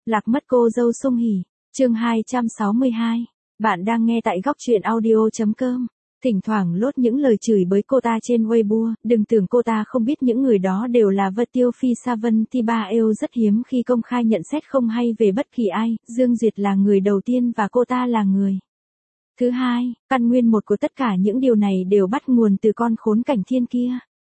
Lạc mất cô dâu Sung Hỉ, chương 262. Bạn đang nghe tại góc truyện audio.com. Thỉnh thoảng lốt những lời chửi bới cô ta trên Weibo, đừng tưởng cô ta không biết những người đó đều là vật tiêu phi sa vân ti ba eo rất hiếm khi công khai nhận xét không hay về bất kỳ ai, Dương Duyệt là người đầu tiên và cô ta là người thứ hai, căn nguyên một của tất cả những điều này đều bắt nguồn từ con khốn Cảnh Thiên kia.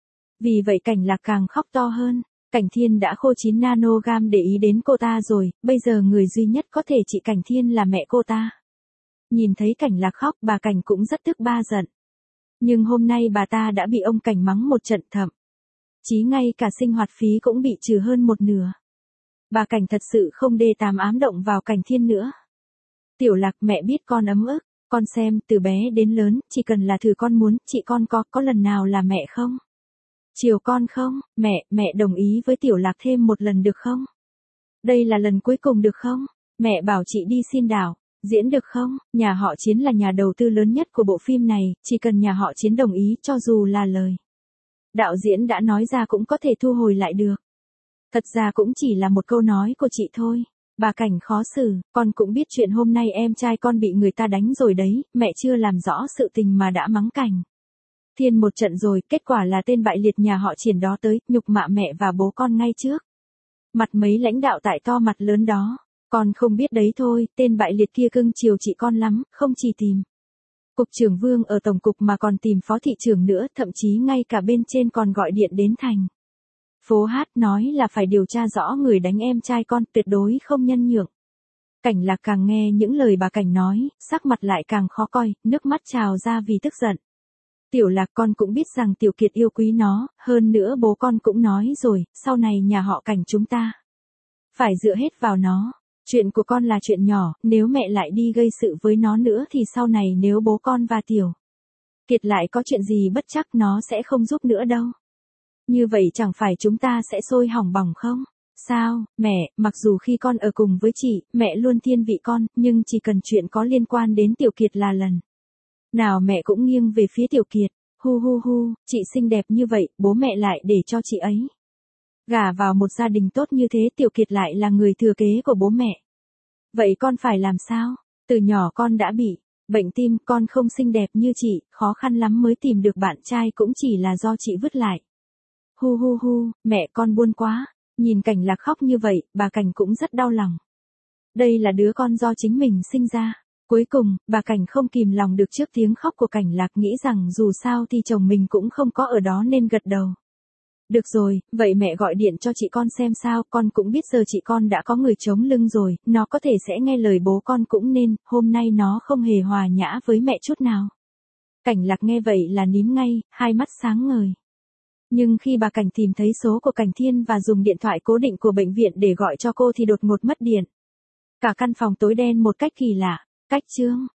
Vì vậy Cảnh Lạc càng khóc to hơn. Cảnh Thiên đã khô 9 nanogam để ý đến cô ta rồi, bây giờ người duy nhất có thể trị Cảnh Thiên là mẹ cô ta. Nhìn thấy Cảnh Lạc khóc, bà Cảnh cũng rất tức ba giận. Nhưng hôm nay bà ta đã bị ông Cảnh mắng một trận thậm chí ngay cả sinh hoạt phí cũng bị trừ hơn một nửa. Bà Cảnh thật sự không đê tám ám động vào Cảnh Thiên nữa. Tiểu Lạc, mẹ biết con ấm ức, con xem, từ bé đến lớn, chỉ cần là thử con muốn, chị con có lần nào là mẹ không? Chiều con không? Mẹ đồng ý với Tiểu Lạc thêm một lần được không? Đây là lần cuối cùng được không? Mẹ bảo chị đi xin đảo diễn được không? Nhà họ Chiến là nhà đầu tư lớn nhất của bộ phim này, chỉ cần nhà họ Chiến đồng ý cho dù là lời đạo diễn đã nói ra cũng có thể thu hồi lại được. Thật ra cũng chỉ là một câu nói của chị thôi. Bà Cảnh khó xử, con cũng biết chuyện hôm nay em trai con bị người ta đánh rồi đấy, mẹ chưa làm rõ sự tình mà đã mắng Cảnh Thiên một trận rồi, kết quả là tên bại liệt nhà họ Triển đó tới, nhục mạ mẹ và bố con ngay trước mặt mấy lãnh đạo tại to mặt lớn đó. Con không biết đấy thôi, tên bại liệt kia cưng chiều chị con lắm, không chỉ tìm Cục trưởng Vương ở Tổng cục mà còn tìm Phó thị trưởng nữa, thậm chí ngay cả bên trên còn gọi điện đến thành phố Hát nói là phải điều tra rõ người đánh em trai con, tuyệt đối không nhân nhượng. Cảnh Lạc càng nghe những lời bà Cảnh nói, sắc mặt lại càng khó coi, nước mắt trào ra vì tức giận. Tiểu Lạc, con cũng biết rằng Tiểu Kiệt yêu quý nó, hơn nữa bố con cũng nói rồi, sau này nhà họ Cảnh chúng ta phải dựa hết vào nó. Chuyện của con là chuyện nhỏ, nếu mẹ lại đi gây sự với nó nữa thì sau này nếu bố con và Tiểu Kiệt lại có chuyện gì bất trắc nó sẽ không giúp nữa đâu. Như vậy chẳng phải chúng ta sẽ sôi hỏng bỏng không? Sao, mẹ, mặc dù khi con ở cùng với chị, mẹ luôn thiên vị con, nhưng chỉ cần chuyện có liên quan đến Tiểu Kiệt là lần nào mẹ cũng nghiêng về phía Tiểu Kiệt. Hu, chị xinh đẹp như vậy, bố mẹ lại để cho chị ấy gả vào một gia đình tốt như thế, Tiểu Kiệt lại là người thừa kế của bố mẹ. Vậy con phải làm sao? Từ nhỏ con đã bị bệnh tim, con không xinh đẹp như chị, khó khăn lắm mới tìm được bạn trai cũng chỉ là do chị vứt lại. Hu, mẹ con buồn quá. Nhìn Cảnh Lạc khóc như vậy, bà Cảnh cũng rất đau lòng. Đây là đứa con do chính mình sinh ra. Cuối cùng, bà Cảnh không kìm lòng được trước tiếng khóc của Cảnh Lạc, nghĩ rằng dù sao thì chồng mình cũng không có ở đó nên gật đầu. Được rồi, vậy mẹ gọi điện cho chị con xem sao, con cũng biết giờ chị con đã có người chống lưng rồi, nó có thể sẽ nghe lời bố con cũng nên, hôm nay nó không hề hòa nhã với mẹ chút nào. Cảnh Lạc nghe vậy là nín ngay, hai mắt sáng ngời. Nhưng khi bà Cảnh tìm thấy số của Cảnh Thiên và dùng điện thoại cố định của bệnh viện để gọi cho cô thì đột ngột mất điện. Cả căn phòng tối đen một cách kỳ lạ. Cách chương